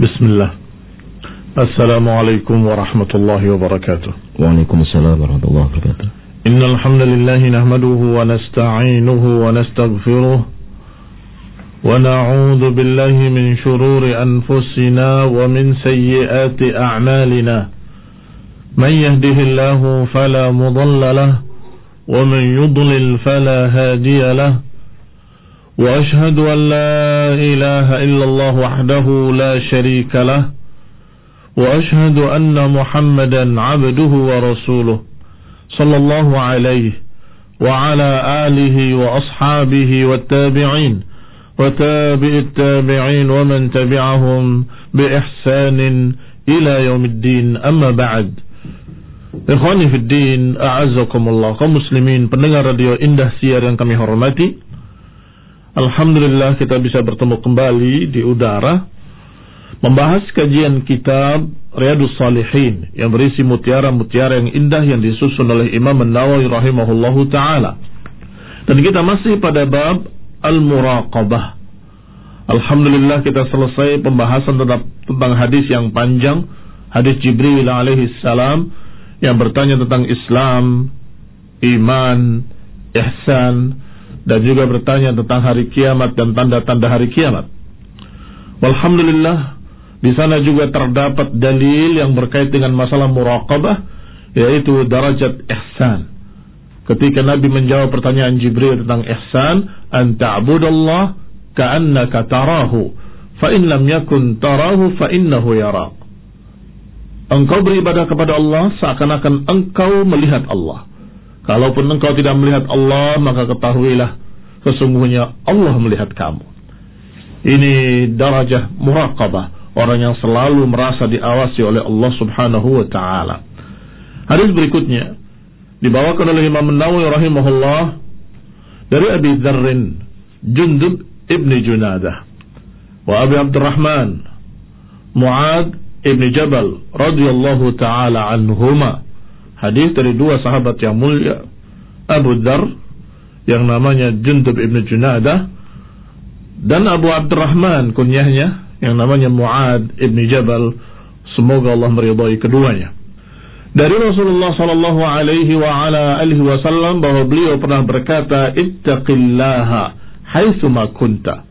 Bismillah. Assalamualaikum warahmatullahi wabarakatuh. Waalaikumsalam warahmatullahi wabarakatuh. Innal hamdalillah nahmaduhu wa nasta'inuhu wa nastaghfiruh wa na'udzu billahi min shururi anfusina wa min sayyiati a'malina. Man yahdihillahu fala mudilla lahu wa man yudlil fala hadiya lahu. وأشهد أن لا إله إلا الله وحده لا شريك له وأشهد أن محمدا عبده ورسوله صلى الله عليه وعلى آله وأصحابه والتابعين وتابع التابعين ومن تبعهم بإحسان إلى يوم الدين أما بعد. Ikhwani fi din, a'azzakumullah, kaum muslimin pendengar radio Indah Siar yang kami hormati. Alhamdulillah kita bisa bertemu kembali di udara membahas kajian kitab Riyadhus Shalihin yang berisi mutiara-mutiara yang indah yang disusun oleh Imam An-Nawawi rahimahullahu taala. Dan kita masih pada bab al-muraqabah. Alhamdulillah kita selesai pembahasan tentang hadis yang panjang, hadis Jibril alaihi salam yang bertanya tentang Islam, iman, ihsan, dan juga bertanya tentang hari kiamat dan tanda-tanda hari kiamat. Walhamdulillah, di sana juga terdapat dalil yang berkait dengan masalah muraqabah, yaitu derajat ihsan. Ketika Nabi menjawab pertanyaan Jibril tentang ihsan, an ta'budallah ka'annaka tarahu, fa in lam yakun tarahu fa innahu yarak. Engkau beribadah kepada Allah seakan-akan engkau melihat Allah. Kalaupun engkau tidak melihat Allah, maka ketahuilah sesungguhnya Allah melihat kamu. Ini darajah muraqabah, orang yang selalu merasa diawasi oleh Allah subhanahu wa ta'ala. Hadis berikutnya dibawakan oleh Imam An-Nawawi rahimahullah dari Abi Dzarrin Jundub ibni Junadah wa Abi Abdurrahman Mu'ad ibni Jabal radhiyallahu ta'ala anhuma. Hadis dari dua sahabat yang mulia, Abu Dzar yang namanya Jundub ibn Junadah dan Abu Abdurrahman kunyahnya yang namanya Mu'ad ibn Jabal, semoga Allah meridhai keduanya. Dari Rasulullah sallallahu alaihi wa ala alihi wasallam bahwa beliau pernah berkata, ittaqillaha haitsu ma kunta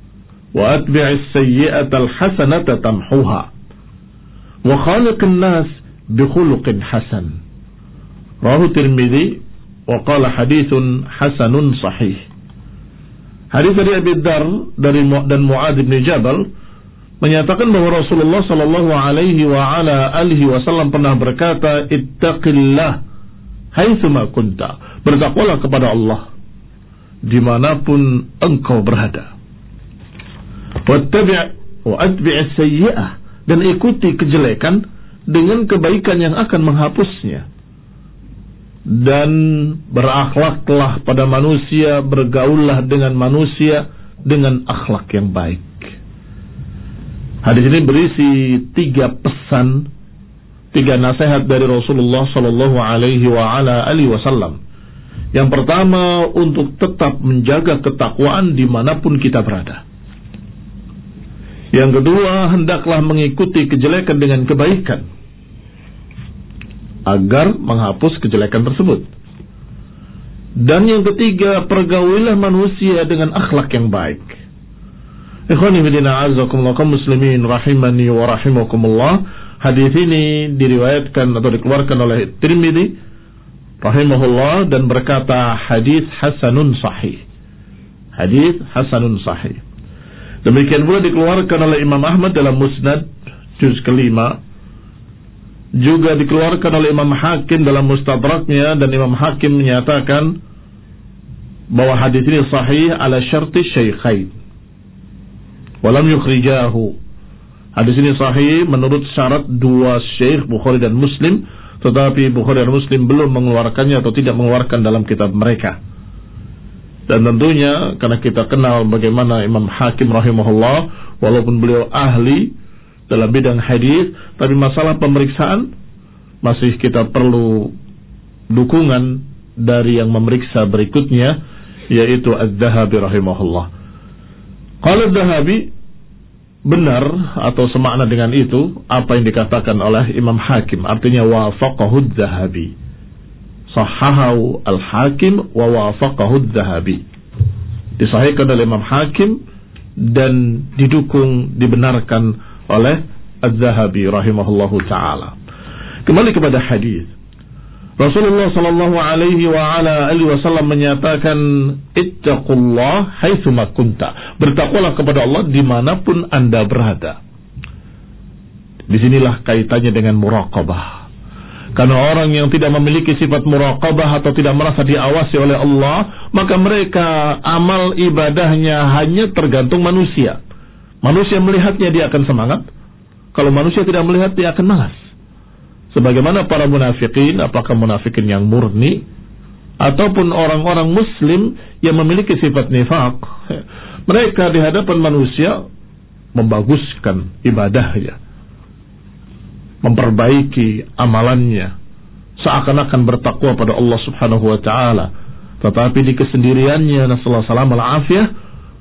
wa atbi'is sayyi'ata al-hasanata tamhuha wa khaliqin nas bi khuluqin hasan. Rawahu Tirmidzi wa qala haditsun hasanun sahih. Hadis dari Abi Dzar dan Mu'adz bin Jabal menyatakan bahwa Rasulullah sallallahu alaihi wa ala alihi wasallam pernah berkata, ittaqillah haitsu ma kunta. Bertakwalah kepada Allah dimanapun engkau berada. Wa atbi'is sayyi'ah, dan ikuti kejelekan dengan kebaikan yang akan menghapusnya. Dan berakhlaklah pada manusia, bergaullah dengan manusia dengan akhlak yang baik. Hadis ini berisi 3 pesan, 3 nasihat dari Rasulullah sallallahu alaihi wa ala alihi wasallam. Yang pertama, untuk tetap menjaga ketakwaan dimanapun kita berada. Yang kedua, hendaklah mengikuti kejelekan dengan kebaikan agar menghapus kejelekan tersebut. Dan yang ketiga, pergaulilah manusia dengan akhlak yang baik. Ikhwani fillah, a'azzakumullah, kaum muslimin rahimani wa rahimakumullah. Hadis ini diriwayatkan atau dikeluarkan oleh Tirmidzi rahimahullah dan berkata hadis hasanun sahih. Hadis hasanun sahih. Demikian pula dikeluarkan oleh Imam Ahmad dalam Musnad juz ke-5. Juga dikeluarkan oleh Imam Hakim dalam Mustadraknya, dan Imam Hakim menyatakan bahwa hadis ini sahih ala syarti syaikhain walam yukhrijahu. Hadis ini sahih menurut syarat 2 syekh Bukhari dan Muslim, tetapi Bukhari dan Muslim belum mengeluarkannya atau tidak mengeluarkan dalam kitab mereka. Dan tentunya karena kita kenal bagaimana Imam Hakim rahimahullah, walaupun beliau ahli dalam bidang hadis, tapi masalah pemeriksaan masih kita perlu dukungan dari yang memeriksa berikutnya, yaitu Az-Dzahabi rahimahullah. Qala Az-Dzahabi benar atau semakna dengan itu apa yang dikatakan oleh Imam Hakim, artinya wafaqahu Adz-Dzahabi. Sahahahu Al-Hakim wa wafaqahu Adz-Dzahabi. Disahihkan oleh Imam Hakim dan didukung, dibenarkan oleh Adz-Dzahabi rahimahullahu taala. Kembali kepada hadis. Rasulullah sallallahu alaihi wa ala alihi wasallam menyatakan, ittaqullah haitsuma kunta. Bertakwalah kepada Allah dimanapun Anda berada. Disinilah kaitannya dengan muraqabah. Karena orang yang tidak memiliki sifat muraqabah atau tidak merasa diawasi oleh Allah, maka mereka amal ibadahnya hanya tergantung manusia. Manusia melihatnya dia akan semangat. Kalau manusia tidak melihat dia akan malas. Sebagaimana para munafikin, apakah munafikin yang murni ataupun orang-orang muslim yang memiliki sifat nifaq, mereka di hadapan manusia membaguskan ibadahnya, memperbaiki amalannya, seakan-akan bertakwa pada Allah Subhanahu wa taala, tetapi di kesendiriannya, nasallahu salam al-afiyah,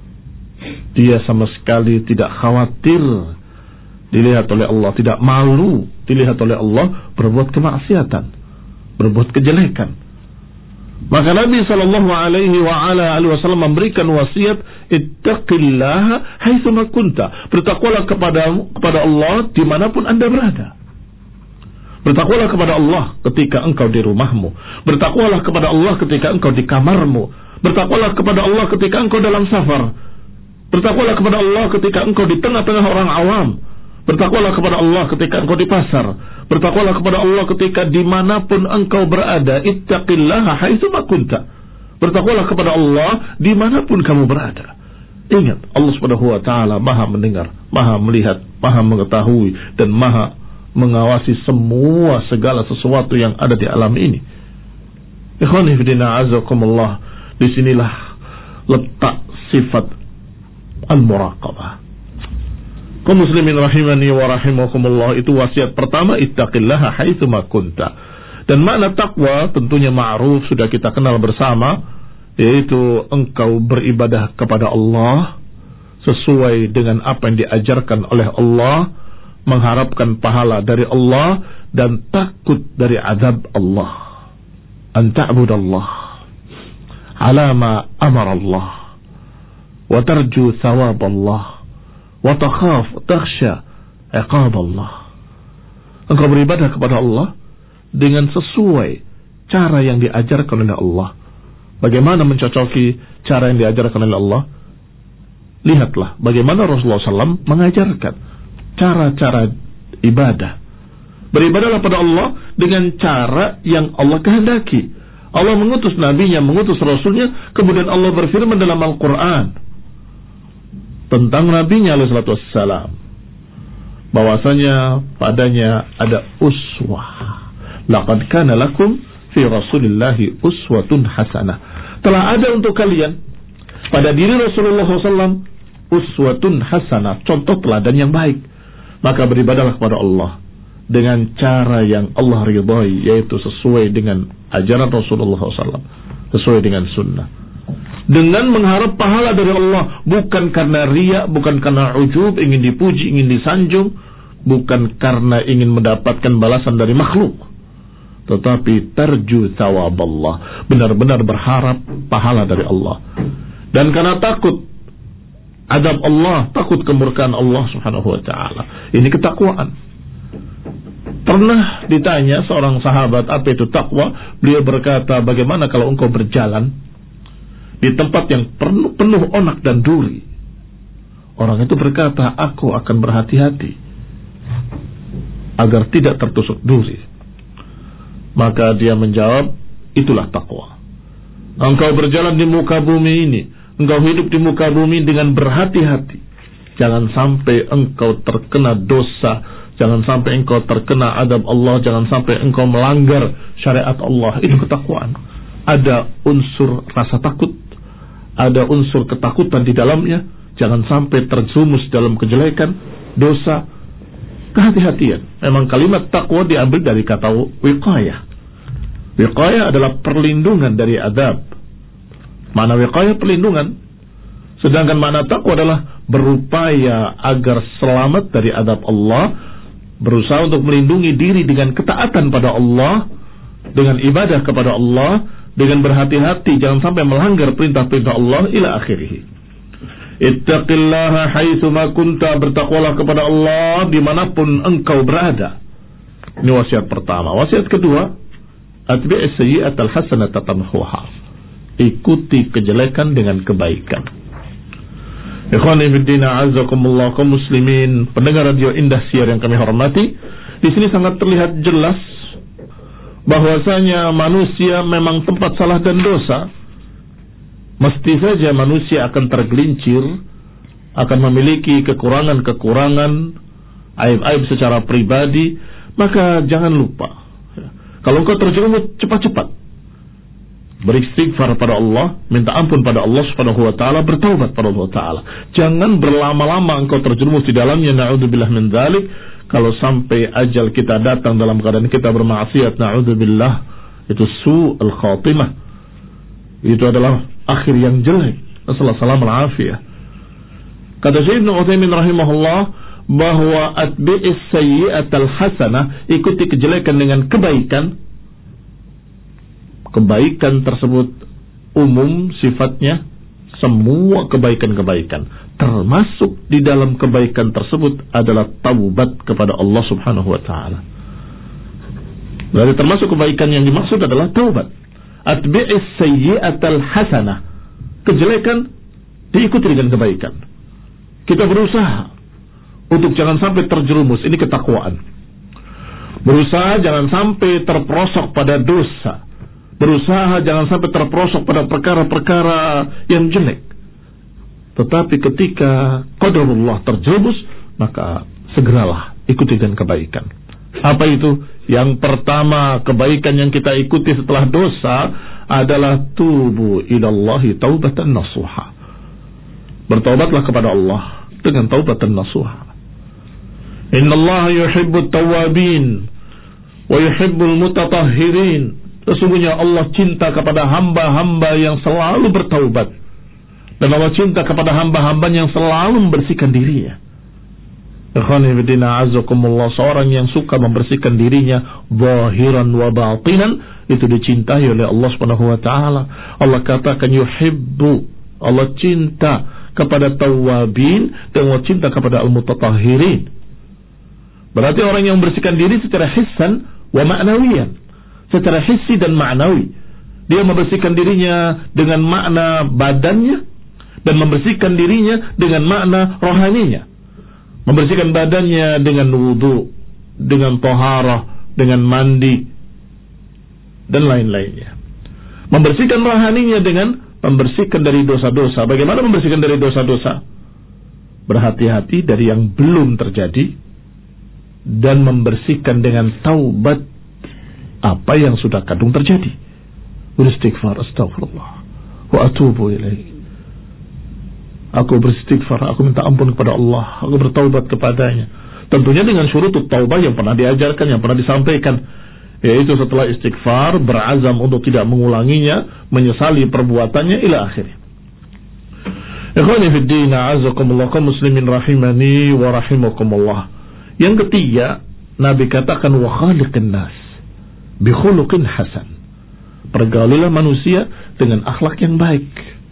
dia sama sekali tidak khawatir dilihat oleh Allah, tidak malu dilihat oleh Allah berbuat kemaksiatan, berbuat kejelekan. Maka Nabi sallallahu alaihi wa ala alihi wasallam memberikan wasiat, ittaqillaha haitsuma kunta. Bertakwalah kepada Allah dimanapun Anda berada. Bertakwalah kepada Allah ketika engkau di rumahmu. Bertakwalah kepada Allah ketika engkau di kamarmu. Bertakwalah kepada Allah ketika engkau dalam safar. Bertakwalah kepada Allah ketika engkau di tengah-tengah orang awam. Bertakwalah kepada Allah ketika engkau di pasar. Bertakwalah kepada Allah ketika dimanapun engkau berada. Ittaqillaha haitsuma kunta. Bertakwalah kepada Allah dimanapun kamu berada. Ingat, Allah Subhanahu wa taala Maha mendengar, Maha melihat, Maha mengetahui, dan Maha mengawasi semua segala sesuatu yang ada di alam ini. Ikhwani fillah azakumullah, disinilah letak sifat al-muraqabah. Kaum muslimin rahimani wa rahimakumullah, itu wasiat pertama, ittaqillaha haitsuma kunta. Dan makna takwa tentunya ma'ruf, sudah kita kenal bersama, yaitu engkau beribadah kepada Allah sesuai dengan apa yang diajarkan oleh Allah, mengharapkan pahala dari Allah dan takut dari azab Allah. An ta'budallah ala ma amara Allah wa tarju thawab Allah wa takhaf takhsha iqab Allah. Engkau beribadah kepada Allah dengan sesuai cara yang diajarkan oleh Allah. Bagaimana mencocoki cara yang diajarkan oleh Allah? Lihatlah bagaimana Rasulullah SAW mengajarkan cara-cara ibadah. Beribadahlah pada Allah dengan cara yang Allah kehendaki. Allah mengutus nabinya, mengutus rasulnya, kemudian Allah berfirman dalam Al-Quran tentang nabinya alaihi salatu wassalam, bahwasanya padanya ada uswah. Laqad kana lakum fi rasulillahi uswatun hasanah. Telah ada untuk kalian pada diri Rasulullah SAW uswatun hasanah, contoh teladan yang baik. Maka beribadahlah kepada Allah dengan cara yang Allah ridhai, yaitu sesuai dengan ajaran Rasulullah SAW, sesuai dengan sunnah, dengan mengharap pahala dari Allah, bukan karena riya, bukan karena ujub, ingin dipuji, ingin disanjung, bukan karena ingin mendapatkan balasan dari makhluk, tetapi tarju thawab Allah, benar-benar berharap pahala dari Allah, dan karena takut adab Allah, takut kemurkaan Allah Subhanahu wa taala. Ini ketakwaan. Pernah ditanya seorang sahabat, apa itu takwa? Beliau berkata, bagaimana kalau engkau berjalan di tempat yang penuh onak dan duri? Orang itu berkata, aku akan berhati-hati agar tidak tertusuk duri. Maka dia menjawab, itulah takwa. Engkau berjalan di muka bumi ini, engkau hidup di muka bumi dengan berhati-hati. Jangan sampai engkau terkena dosa, jangan sampai engkau terkena adab Allah, jangan sampai engkau melanggar syariat Allah. Itu ketakwaan. Ada unsur rasa takut, ada unsur ketakutan di dalamnya. Jangan sampai terjerumus dalam kejelekan, dosa, kehati-hatian. Memang kalimat takwa diambil dari kata wiqayah. Wiqayah adalah perlindungan dari adab. Mana wiqayah perlindungan, sedangkan makna takwa adalah berupaya agar selamat dari azab Allah, berusaha untuk melindungi diri dengan ketaatan pada Allah, dengan ibadah kepada Allah, dengan berhati-hati jangan sampai melanggar perintah-perintah Allah ila akhirih. Ittaqillaha haitsu ma kunta, bertakwalah kepada Allah dimanapun engkau berada. Ini wasiat pertama. Wasiat kedua, atbi'is sayyi'atal hasanata tamhuha, ikuti kejelekan dengan kebaikan. Ikhwani fiddin, a'azzakumullah, kaum muslimin, pendengar radio Indah Siar yang kami hormati, di sini sangat terlihat jelas bahwasanya manusia memang tempat salah dan dosa. Mesti saja manusia akan tergelincir, akan memiliki kekurangan-kekurangan, aib-aib secara pribadi. Maka jangan lupa, kalau engkau terjerumus, cepat-cepat beristighfar pada Allah, minta ampun pada Allah Subhanahu wa taala, bertaubat pada Allah taala. Jangan berlama-lama engkau terjerumus di dalamnya, naudzubillah min dzalik. Kalau sampai ajal kita datang dalam keadaan kita bermaksiat, naudzubillah, itu su'ul khatimah. Itu adalah akhir yang jelek. Assalamualaikum warahmatullahi. Kata Syekh Ibnu Utsaimin rahimahullah bahwa atbi'is sayyi'atal hasanah, ikuti kejelekan dengan kebaikan. Kebaikan tersebut umum sifatnya, semua kebaikan-kebaikan. Termasuk di dalam kebaikan tersebut adalah taubat kepada Allah Subhanahu wa taala. Berarti termasuk kebaikan yang dimaksud adalah taubat. Atbi'is sayyi'atal hasanah, kejelekan diikuti dengan kebaikan. Kita berusaha untuk jangan sampai terjerumus, ini ketakwaan. Berusaha jangan sampai terperosok pada dosa. Berusaha jangan sampai terperosok pada perkara-perkara yang jelek. Tetapi ketika qadarullah terjerumus, maka segeralah ikuti dengan kebaikan. Apa itu? Yang pertama, kebaikan yang kita ikuti setelah dosa adalah tubu ilallahi taubatan nasuha. Bertaubatlah kepada Allah dengan taubatan nasuha. Innallaha yuhibbut tawabin wa yuhibbul mutatahhirin. Sesungguhnya Allah cinta kepada hamba-hamba yang selalu bertaubat, dan Allah cinta kepada hamba-hamba yang selalu membersihkan dirinya. Ikhwani fillah, azakumullah, seorang yang suka membersihkan dirinya zahiran wa batinan, itu dicintai oleh Allah Subhanahu wa taala. Allah katakan yuhibbu, Allah cinta kepada tawabin, dan Allah cinta kepada al-mutatahhirin. Berarti orang yang membersihkan diri secara hissan wa ma'nawiyan, secara hissi dan ma'nawi. Dia membersihkan dirinya dengan makna badannya, dan membersihkan dirinya dengan makna rohaninya. Membersihkan badannya dengan wudu, dengan taharah, dengan mandi, dan lain-lainnya. Membersihkan rohaninya dengan membersihkan dari dosa-dosa. Bagaimana membersihkan dari dosa-dosa? Berhati-hati dari yang belum terjadi, dan membersihkan dengan taubat apa yang sudah kadung terjadi. Beristighfar, astagfirullah, wa atubu ilaih. Aku beristighfar, aku minta ampun kepada Allah, aku bertaubat kepadanya. Tentunya dengan syurutut taubah yang pernah diajarkan, yang pernah disampaikan, yaitu setelah istighfar, berazam untuk tidak mengulanginya, menyesali perbuatannya, ila akhirnya. Ikhwani fid din, a'azakumullah, kaum muslimin rahimani wa rahimakumullah. Yang ketiga, Nabi katakan wa khaliqin nas bi khuluqin hasan. Pergaulilah manusia dengan akhlak yang baik.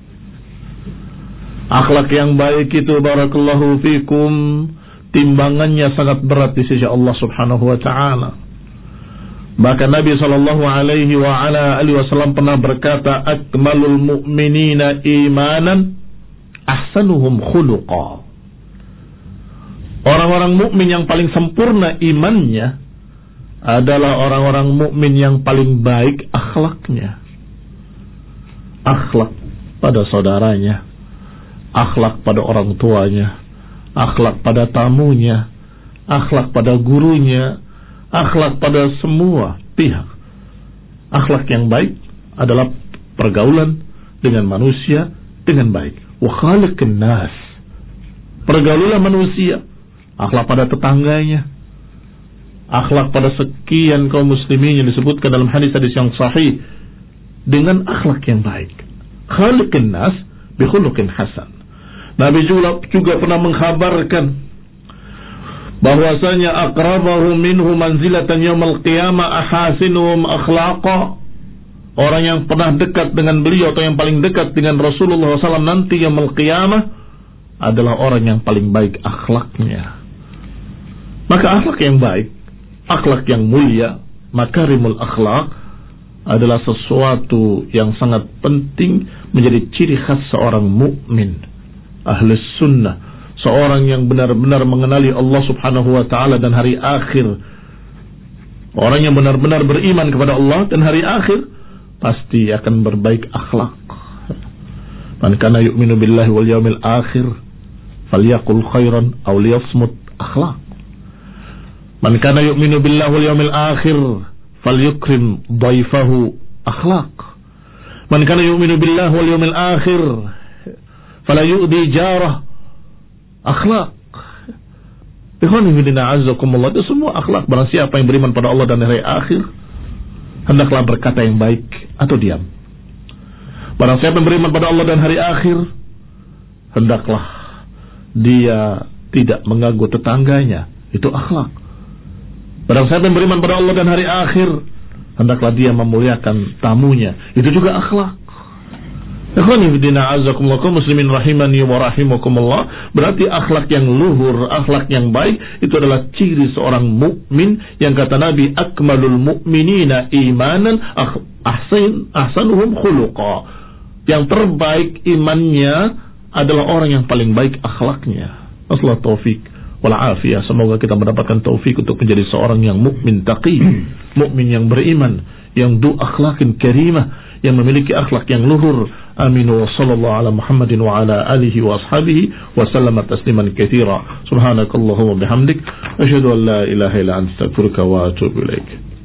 Akhlak yang baik itu, barakallahu fikum, timbangannya sangat berat di sisi Allah Subhanahu wa taala. Bahkan Nabi sallallahu alaihi wa ala alihi wasallam pernah berkata, akmalul mu'minina imanan ahsanuhum khuluqa. Orang-orang mukmin yang paling sempurna imannya adalah orang-orang mukmin yang paling baik akhlaknya. Akhlak pada saudaranya, akhlak pada orang tuanya, akhlak pada tamunya, akhlak pada gurunya, akhlak pada semua pihak. Akhlak yang baik adalah pergaulan dengan manusia dengan baik. Wa khaliqin nas, pergaulilah manusia. Akhlak pada tetangganya, akhlak pada sekian kaum muslimin yang disebutkan dalam hadis-hadis yang sahih, dengan akhlak yang baik. Khaliqin nas bi khuluqin hasan. Nabi juga pernah mengkhabarkan bahwasanya aqrabahum minhu manzilatan yaumil qiyamah ahasinuhum akhlaqa. Orang yang pernah dekat dengan beliau atau yang paling dekat dengan Rasulullah SAW nanti yaumil qiyamah adalah orang yang paling baik akhlaknya. Maka akhlak yang baik, akhlak yang mulia, makarimul akhlak adalah sesuatu yang sangat penting menjadi ciri khas seorang mukmin, ahli sunnah, seorang yang benar-benar mengenali Allah Subhanahu wa taala dan hari akhir. Orang yang benar-benar beriman kepada Allah dan hari akhir pasti akan berbaik akhlak. Man kana yu'minu billahi wal yawmil akhir falyaqul khairan aw liyasmut, akhlak. Man kana yu'minu billahi wal yawmil akhir falyukrim dhaifahu, akhlak. Man kana yu'minu billahi wal yawmil akhir fala yu'di jarah, akhlak. Ikhwan fillah azzakumullah, itu semua akhlak. Barang siapa yang beriman pada Allah dan hari akhir, hendaklah berkata yang baik atau diam. Barang siapa yang beriman pada Allah dan hari akhir, hendaklah dia tidak mengganggu tetangganya, itu akhlak. Barang siapa yang beriman pada Allah dan hari akhir, hendaklah dia memuliakan tamunya, itu juga akhlak. Ikhwani fillah azakumullah, muslimin rahimani wa rahimakumullah. Berarti akhlak yang luhur, akhlak yang baik itu adalah ciri seorang mukmin yang kata Nabi, akmalul mu'minina imanan ahsanuhum khuluqa. Yang terbaik imannya adalah orang yang paling baik akhlaknya. Nasallahu taufik wal afiyah. Semoga kita mendapatkan taufik untuk menjadi seorang yang mukmin taqi, mukmin yang beriman, yang du akhlaqin karimah, yang memiliki akhlak yang luhur. Amin wa sallallahu ala Muhammadin wa ala alihi wa ashabihi wa sallama tasliman katsira. Subhanakallahumma bihamdik asyhadu an la ilaha illa anta astaghfiruka wa atubu ilaik.